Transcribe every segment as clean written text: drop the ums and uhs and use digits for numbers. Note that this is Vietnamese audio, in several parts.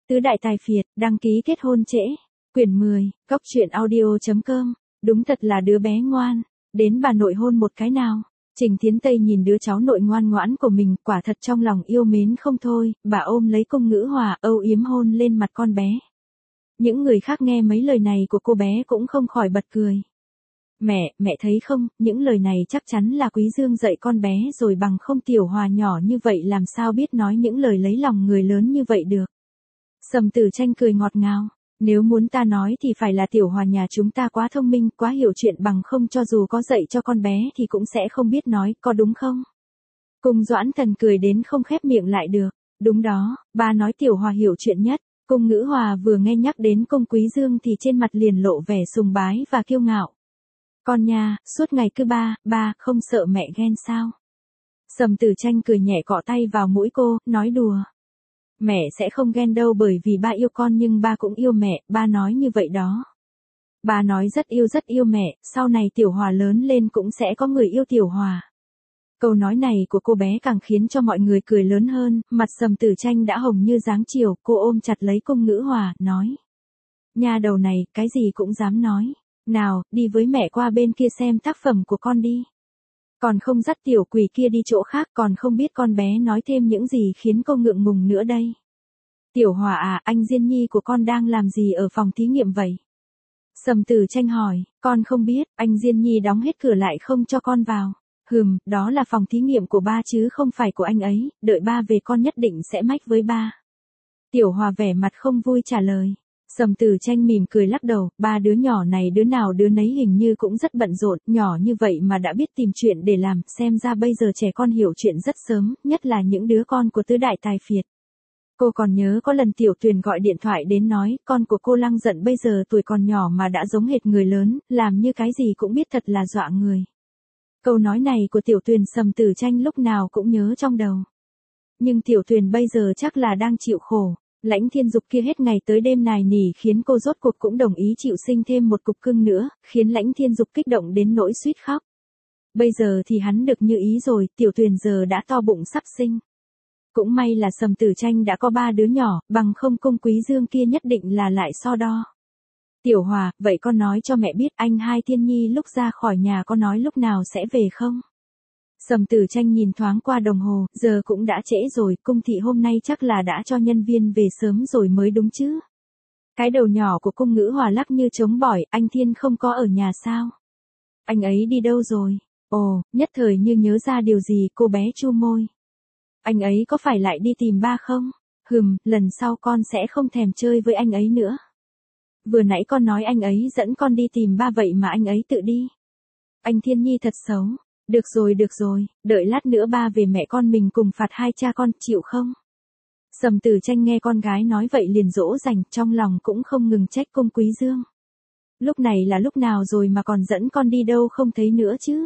Tứ đại tài phiệt, đăng ký kết hôn trễ. Quyển 10, Cốc truyện audio.com. Đúng thật là đứa bé ngoan. Đến bà nội hôn một cái nào. Trình Thiến Tây nhìn đứa cháu nội ngoan ngoãn của mình, quả thật trong lòng yêu mến không thôi, bà ôm lấy Cung Ngữ Hòa, âu yếm hôn lên mặt con bé. Những người khác nghe mấy lời này của cô bé cũng không khỏi bật cười. Mẹ thấy không, những lời này chắc chắn là Quý Dương dạy con bé rồi, bằng không Tiểu Hòa nhỏ như vậy làm sao biết nói những lời lấy lòng người lớn như vậy được. Sầm Tử Tranh cười ngọt ngào. Nếu muốn ta nói thì phải là Tiểu Hòa nhà chúng ta quá thông minh, quá hiểu chuyện, bằng không cho dù có dạy cho con bé thì cũng sẽ không biết nói, có đúng không? Cung Doãn Thần cười đến không khép miệng lại được. Đúng đó, ba nói Tiểu Hòa hiểu chuyện nhất. Cung Ngữ Hòa vừa nghe nhắc đến Cung Quý Dương thì trên mặt liền lộ vẻ sùng bái và kiêu ngạo. Con nha, suốt ngày cứ ba, không sợ mẹ ghen sao? Sầm Tử Tranh cười nhẹ cọ tay vào mũi cô, nói đùa. Mẹ sẽ không ghen đâu, bởi vì ba yêu con nhưng ba cũng yêu mẹ, ba nói như vậy đó. Ba nói rất yêu mẹ, sau này Tiểu Hòa lớn lên cũng sẽ có người yêu Tiểu Hòa. Câu nói này của cô bé càng khiến cho mọi người cười lớn hơn, mặt Sầm Tử Tranh đã hồng như dáng chiều, cô ôm chặt lấy Cung Ngữ Hòa, nói. Nha đầu này, cái gì cũng dám nói. Nào, đi với mẹ qua bên kia xem tác phẩm của con đi. Còn không dắt tiểu quỷ kia đi chỗ khác, còn không biết con bé nói thêm những gì khiến cô ngượng ngùng nữa đây. Tiểu Hòa à, anh Diên Nhi của con đang làm gì ở phòng thí nghiệm vậy? Sầm Tử Tranh hỏi, con không biết, anh Diên Nhi đóng hết cửa lại không cho con vào. Đó là phòng thí nghiệm của ba chứ không phải của anh ấy, đợi ba về con nhất định sẽ mách với ba. Tiểu Hòa vẻ mặt không vui trả lời. Sầm Tử Tranh mỉm cười lắc đầu, ba đứa nhỏ này đứa nào đứa nấy hình như cũng rất bận rộn, nhỏ như vậy mà đã biết tìm chuyện để làm, xem ra bây giờ trẻ con hiểu chuyện rất sớm, nhất là những đứa con của tứ đại tài phiệt. Cô còn nhớ có lần Tiểu Tuyền gọi điện thoại đến nói, con của cô Lăng Giận bây giờ tuổi còn nhỏ mà đã giống hệt người lớn, làm như cái gì cũng biết, thật là dọa người. Câu nói này của Tiểu Tuyền Sầm Tử Tranh lúc nào cũng nhớ trong đầu. Nhưng Tiểu Tuyền bây giờ chắc là đang chịu khổ. Lãnh Thiên Dục kia hết ngày tới đêm nài nỉ khiến cô rốt cuộc cũng đồng ý chịu sinh thêm một cục cưng nữa, khiến Lãnh Thiên Dục kích động đến nỗi suýt khóc. Bây giờ thì hắn được như ý rồi, Tiểu Tuyền giờ đã to bụng sắp sinh. Cũng may là Sầm Tử Tranh đã có 3 đứa nhỏ, bằng không Cung Quý Dương kia nhất định là lại so đo. Tiểu Hòa, vậy con nói cho mẹ biết anh Hai Thiên Nhi lúc ra khỏi nhà có nói lúc nào sẽ về không? Sầm Tử Tranh nhìn thoáng qua đồng hồ, giờ cũng đã trễ rồi, Cung thị hôm nay chắc là đã cho nhân viên về sớm rồi mới đúng chứ. Cái đầu nhỏ của Cung Ngữ Hòa lắc như trống bỏi, anh Thiên không có ở nhà sao? Anh ấy đi đâu rồi? Ồ, nhất thời như nhớ ra điều gì, cô bé chu môi. Anh ấy có phải lại đi tìm ba không? Lần sau con sẽ không thèm chơi với anh ấy nữa. Vừa nãy con nói anh ấy dẫn con đi tìm ba vậy mà anh ấy tự đi. Anh Thiên Nhi thật xấu. Được rồi, đợi lát nữa ba về mẹ con mình cùng phạt hai cha con, chịu không? Sầm Tử Tranh nghe con gái nói vậy liền dỗ dành, trong lòng cũng không ngừng trách Cung Quý Dương. Lúc này là lúc nào rồi mà còn dẫn con đi đâu không thấy nữa chứ?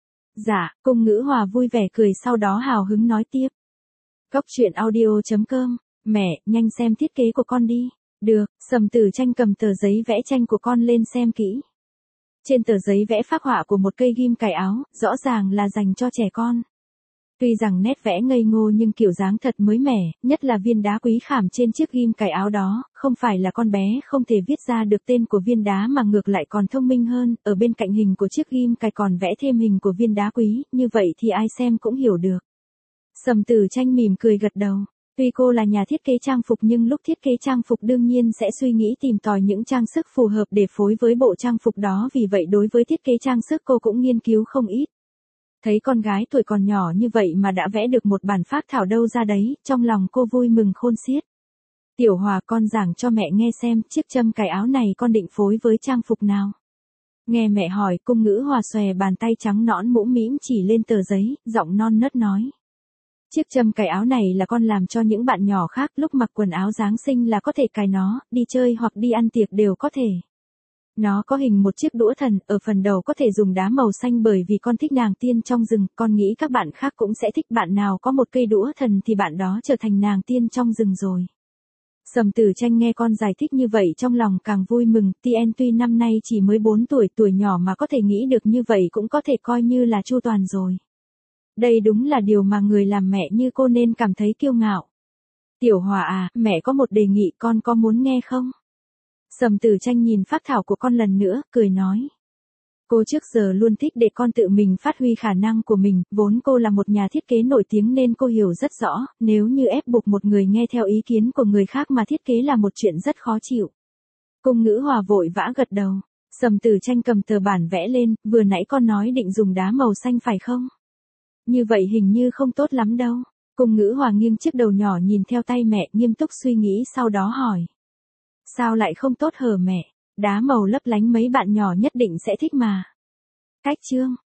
Dạ, Cung Ngữ Hòa vui vẻ cười, sau đó hào hứng nói tiếp. Cốc truyện audio.com, mẹ, nhanh xem thiết kế của con đi. Được, Sầm Tử Tranh cầm tờ giấy vẽ tranh của con lên xem kỹ. Trên tờ giấy vẽ phác họa của một cây ghim cài áo, rõ ràng là dành cho trẻ con. Tuy rằng nét vẽ ngây ngô nhưng kiểu dáng thật mới mẻ, nhất là viên đá quý khảm trên chiếc ghim cài áo đó, không phải là con bé không thể viết ra được tên của viên đá mà ngược lại còn thông minh hơn, ở bên cạnh hình của chiếc ghim cài còn vẽ thêm hình của viên đá quý, như vậy thì ai xem cũng hiểu được. Sầm Tử Tranh mỉm cười gật đầu. Tuy cô là nhà thiết kế trang phục nhưng lúc thiết kế trang phục đương nhiên sẽ suy nghĩ tìm tòi những trang sức phù hợp để phối với bộ trang phục đó, vì vậy đối với thiết kế trang sức cô cũng nghiên cứu không ít. Thấy con gái tuổi còn nhỏ như vậy mà đã vẽ được một bản phác thảo đâu ra đấy, trong lòng cô vui mừng khôn xiết. Tiểu Hòa, con giảng cho mẹ nghe xem, chiếc châm cài áo này con định phối với trang phục nào? Nghe mẹ hỏi, Cung Ngữ Hòa xòe bàn tay trắng nõn mũm mĩm chỉ lên tờ giấy, giọng non nớt nói. Chiếc châm cài áo này là con làm cho những bạn nhỏ khác, lúc mặc quần áo Giáng sinh là có thể cài nó, đi chơi hoặc đi ăn tiệc đều có thể. Nó có hình một chiếc đũa thần, ở phần đầu có thể dùng đá màu xanh bởi vì con thích nàng tiên trong rừng, con nghĩ các bạn khác cũng sẽ thích, bạn nào có một cây đũa thần thì bạn đó trở thành nàng tiên trong rừng rồi. Sầm Tử Tranh nghe con giải thích như vậy trong lòng càng vui mừng, Tien tuy năm nay chỉ mới 4 tuổi, tuổi nhỏ mà có thể nghĩ được như vậy cũng có thể coi như là chu toàn rồi. Đây đúng là điều mà người làm mẹ như cô nên cảm thấy kiêu ngạo. Tiểu Hòa à, mẹ có một đề nghị con có muốn nghe không? Sầm Tử Tranh nhìn phác thảo của con lần nữa, cười nói. Cô trước giờ luôn thích để con tự mình phát huy khả năng của mình, vốn cô là một nhà thiết kế nổi tiếng nên cô hiểu rất rõ, nếu như ép buộc một người nghe theo ý kiến của người khác mà thiết kế là một chuyện rất khó chịu. Cung Ngữ Hòa vội vã gật đầu. Sầm Tử Tranh cầm tờ bản vẽ lên, vừa nãy con nói định dùng đá màu xanh phải không? Như vậy hình như không tốt lắm đâu. Cung Ngữ Hòa nghiêng chiếc đầu nhỏ nhìn theo tay mẹ, nghiêm túc suy nghĩ sau đó hỏi. Sao lại không tốt hả mẹ? Đá màu lấp lánh mấy bạn nhỏ nhất định sẽ thích mà. Cách chương